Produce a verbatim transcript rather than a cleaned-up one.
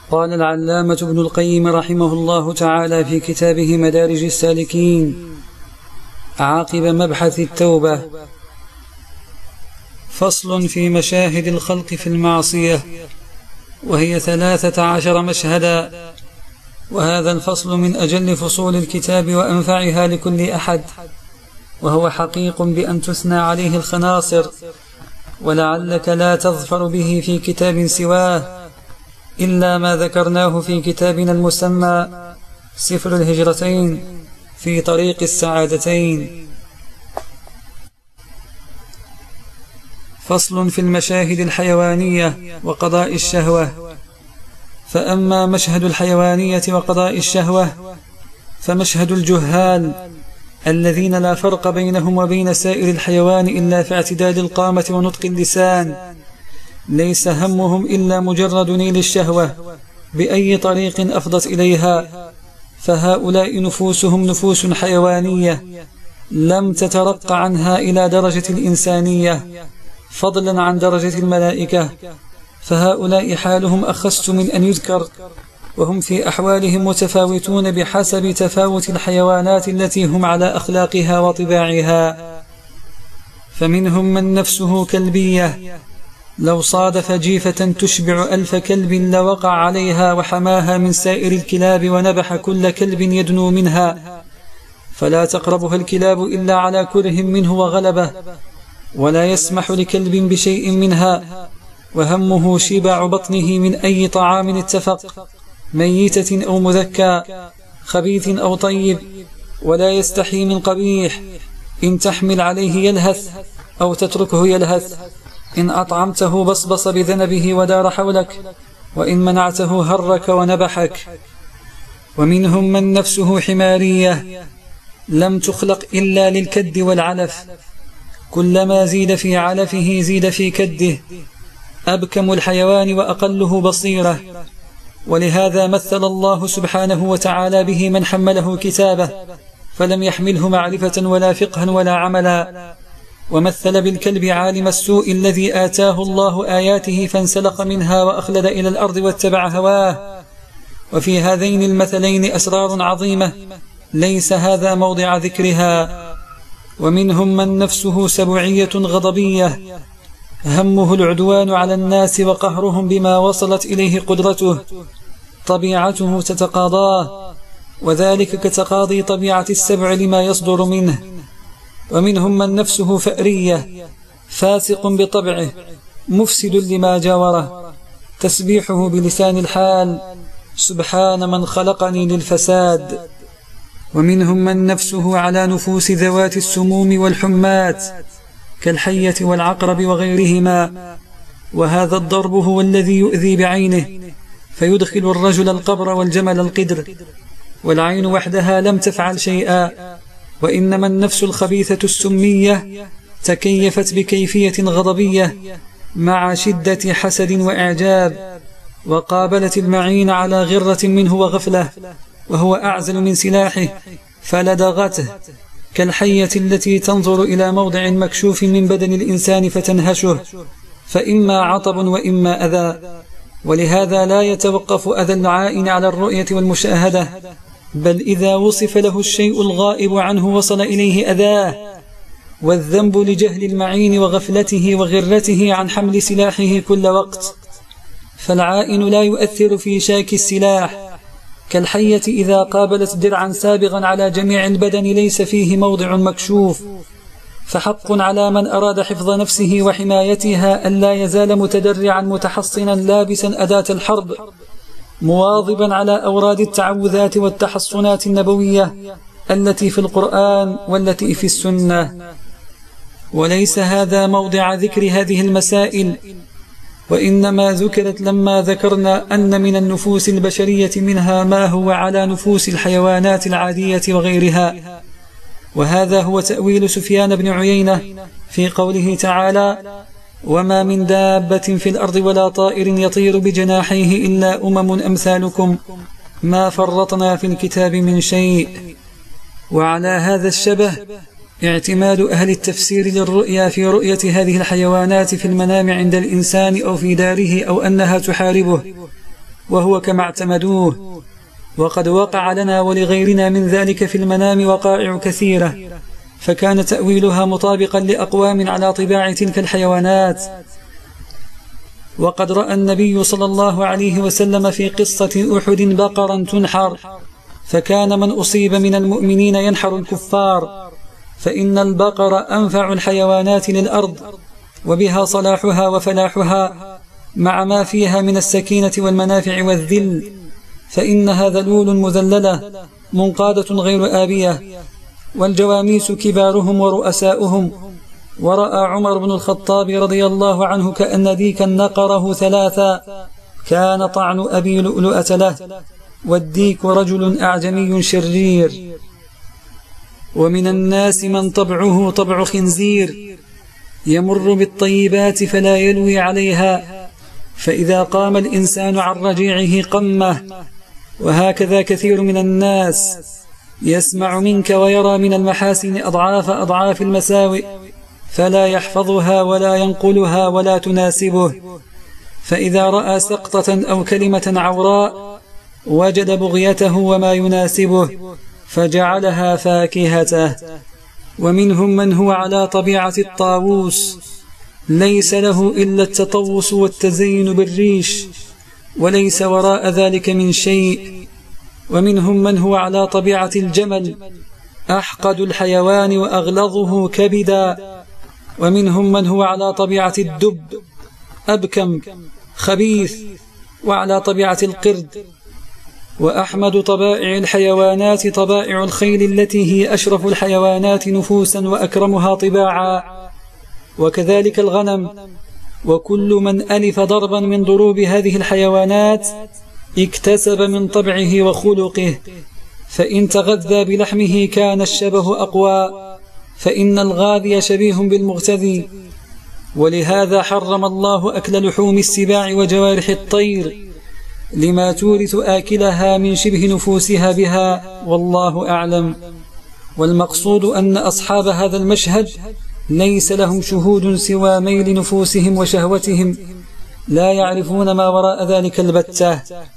قال العلامة ابن القيم رحمه الله تعالى في كتابه مدارج السالكين عاقب مبحث التوبة: فصل في مشاهد الخلق في المعصية، وهي ثلاثة عشر مشهدا، وهذا الفصل من أجل فصول الكتاب وأنفعها لكل أحد، وهو حقيق بأن تثنى عليه الخناصر، ولعلك لا تظفر به في كتاب سواه إلا ما ذكرناه في كتابنا المسمى سفر الهجرتين في طريق السعادتين. فصل في المشاهد الحيوانية وقضاء الشهوة. فأما مشهد الحيوانية وقضاء الشهوة فمشهد الجهال الذين لا فرق بينهم وبين سائر الحيوان إلا في اعتدال القامة ونطق اللسان، ليس همهم إلا مجرد نيل الشهوة بأي طريق أفضت إليها، فهؤلاء نفوسهم نفوس حيوانية لم تترق عنها إلى درجة الإنسانية فضلا عن درجة الملائكة، فهؤلاء حالهم أخس من أن يذكر، وهم في أحوالهم متفاوتون بحسب تفاوت الحيوانات التي هم على أخلاقها وطباعها. فمنهم من نفسه كلبية، لو صادف جيفة تشبع ألف كلب لوقع عليها وحماها من سائر الكلاب ونبح كل كلب يدنو منها، فلا تقربها الكلاب إلا على كره منه وغلبه، ولا يسمح لكلب بشيء منها، وهمه شبع بطنه من أي طعام اتفق، ميتة أو مذكى، خبيث أو طيب، ولا يستحي من قبيح، إن تحمل عليه يلهث أو تتركه يلهث، إن أطعمته بصبص بذنبه ودار حولك، وإن منعته هرك ونبحك. ومنهم من نفسه حمارية لم تخلق إلا للكد والعلف، كلما زيد في علفه زيد في كده، أبكم الحيوان وأقله بصيرة. ولهذا مثل الله سبحانه وتعالى به من حمله كتابه فلم يحمله معرفة ولا فقها ولا عملا، ومثل بالكلب عالم السوء الذي آتاه الله آياته فانسلخ منها وأخلد إلى الأرض واتبع هواه. وفي هذين المثلين أسرار عظيمة ليس هذا موضع ذكرها. ومنهم من نفسه سبعية غضبية، همه العدوان على الناس وقهرهم بما وصلت إليه قدرته، طبيعته تتقاضاه، وذلك كتقاضي طبيعة السبع لما يصدر منه. ومنهم من نفسه فأرية، فاسق بطبعه، مفسد لما جاوره، تسبيحه بلسان الحال: سبحان من خلقني للفساد. ومنهم من نفسه على نفوس ذوات السموم والحمات كالحية والعقرب وغيرهما، وهذا الضرب هو الذي يؤذي بعينه فيدخل الرجل القبر والجمل القدر، والعين وحدها لم تفعل شيئا، وإنما النفس الخبيثة السمية تكيفت بكيفية غضبية مع شدة حسد وإعجاب، وقابلت المعين على غرة منه وغفلة، وهو أعزل من سلاحه فلدغته، كالحية التي تنظر إلى موضع مكشوف من بدن الإنسان فتنهشه، فإما عطب وإما أذى. ولهذا لا يتوقف أذى العائن على الرؤية والمشاهدة، بل إذا وصف له الشيء الغائب عنه وصل إليه أذاه. والذنب لجهل المعين وغفلته وغرته عن حمل سلاحه كل وقت، فالعائن لا يؤثر في شاك السلاح، كالحية إذا قابلت درعا سابغا على جميع البدن ليس فيه موضع مكشوف. فحق على من أراد حفظ نفسه وحمايتها أن لا يزال متدرعا متحصنا لابسا أداة الحرب، مواظبا على أوراد التعوذات والتحصنات النبوية التي في القرآن والتي في السنة. وليس هذا موضع ذكر هذه المسائل، وإنما ذكرت لما ذكرنا أن من النفوس البشرية منها ما هو على نفوس الحيوانات العادية وغيرها. وهذا هو تأويل سفيان بن عيينة في قوله تعالى: وما من دابة في الأرض ولا طائر يطير بجناحيه إلا أمم أمثالكم ما فرطنا في الكتاب من شيء. وعلى هذا الشبه اعتماد أهل التفسير للرؤيا في رؤية هذه الحيوانات في المنام عند الإنسان أو في داره أو أنها تحاربه، وهو كما اعتمدوه. وقد وقع لنا ولغيرنا من ذلك في المنام وقائع كثيرة، فكان تأويلها مطابقا لأقوام على طباع تلك الحيوانات. وقد رأى النبي صلى الله عليه وسلم في قصة أحد بقرا تنحر، فكان من أصيب من المؤمنين ينحر الكفار، فإن البقر أنفع الحيوانات للأرض، وبها صلاحها وفلاحها، مع ما فيها من السكينة والمنافع والذل، فإنها ذلول مذللة منقادة غير آبية، والجواميس كبارهم ورؤساؤهم. ورأى عمر بن الخطاب رضي الله عنه كأن ديكا نقره ثلاثا، كان طعن أبي لؤلؤة له، والديك رجل أعجمي شرير. ومن الناس من طبعه طبع خنزير، يمر بالطيبات فلا يلوي عليها، فإذا قام الإنسان عن رجيعه قمه. وهكذا كثير من الناس يسمع منك ويرى من المحاسن أضعاف أضعاف المساوئ، فلا يحفظها ولا ينقلها ولا تناسبه، فإذا رأى سقطة أو كلمة عوراء وجد بغيته وما يناسبه فجعلها فاكهته. ومنهم من هو على طبيعة الطاووس، ليس له إلا التطوس والتزين بالريش، وليس وراء ذلك من شيء. ومنهم من هو على طبيعة الجمل، أحقد الحيوان وأغلظه كبدا. ومنهم من هو على طبيعة الدب، أبكم خبيث، وعلى طبيعة القرد. وأحمد طبائع الحيوانات طبائع الخيل التي هي أشرف الحيوانات نفوسا وأكرمها طباعا، وكذلك الغنم. وكل من ألف ضربا من ضروب هذه الحيوانات اكتسب من طبعه وخلقه، فإن تغذى بلحمه كان الشبه أقوى، فإن الغاذي شبيه بالمغتذي. ولهذا حرم الله أكل لحوم السباع وجوارح الطير، لما تورث آكلها من شبه نفوسها بها، والله أعلم. والمقصود أن أصحاب هذا المشهد ليس لهم شهود سوى ميل نفوسهم وشهوتهم، لا يعرفون ما وراء ذلك البتة.